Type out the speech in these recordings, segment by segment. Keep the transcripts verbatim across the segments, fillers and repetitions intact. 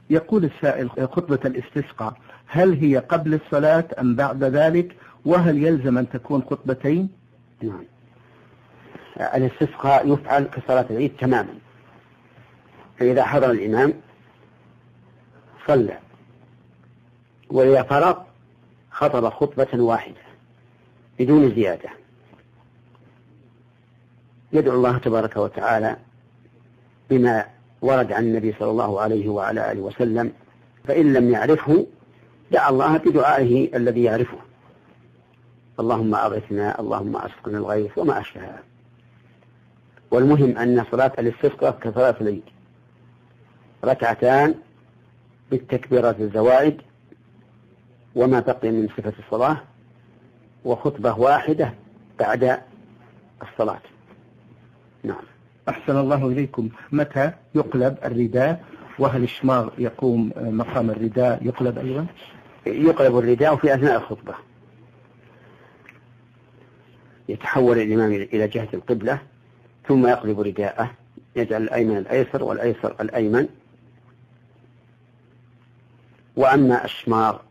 يقول السائل: خطبة الاستسقاء هل هي قبل الصلاة أم بعد ذلك؟ وهل يلزم أن تكون خطبتين؟ نعم. الاستسقاء يفعل كصلاة العيد تماما، فإذا حضر الإمام صلى، وإذا فرغ خطب خطبة واحدة بدون زيادة، يدعو الله تبارك وتعالى بما ورد عن النبي صلى الله عليه وعلى آله وسلم، فإن لم يعرفه دعا الله بدعائه الذي يعرفه: اللهم أغثنا، اللهم أسقنا الغيث، وما أشبهها. والمهم أن صلاة الاستسقاء كصلاة العيد، ركعتان بالتكبيرات الزوائد وما بقي من صفة الصلاة، وخطبة واحدة بعد الصلاة. نعم. أحسن الله إليكم. متى يقلب الرداء؟ وهل الشماغ يقوم مقام الرداء يقلب أيضا؟ يقلب الرداء في أثناء الخطبة، يتحول الإمام إلى جهة القبلة ثم يقلب رداءه، يجعل الأيمن الأيسر والأيسر الأيمن. وأما الشماغ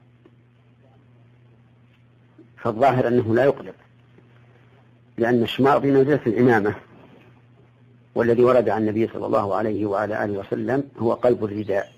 فالظاهر أنه لا يقلب، لأن الشماغ بمنزلة الإمامة، والذي ورد عن النبي صلى الله عليه وعلى آله وسلم هو قلب الرداء.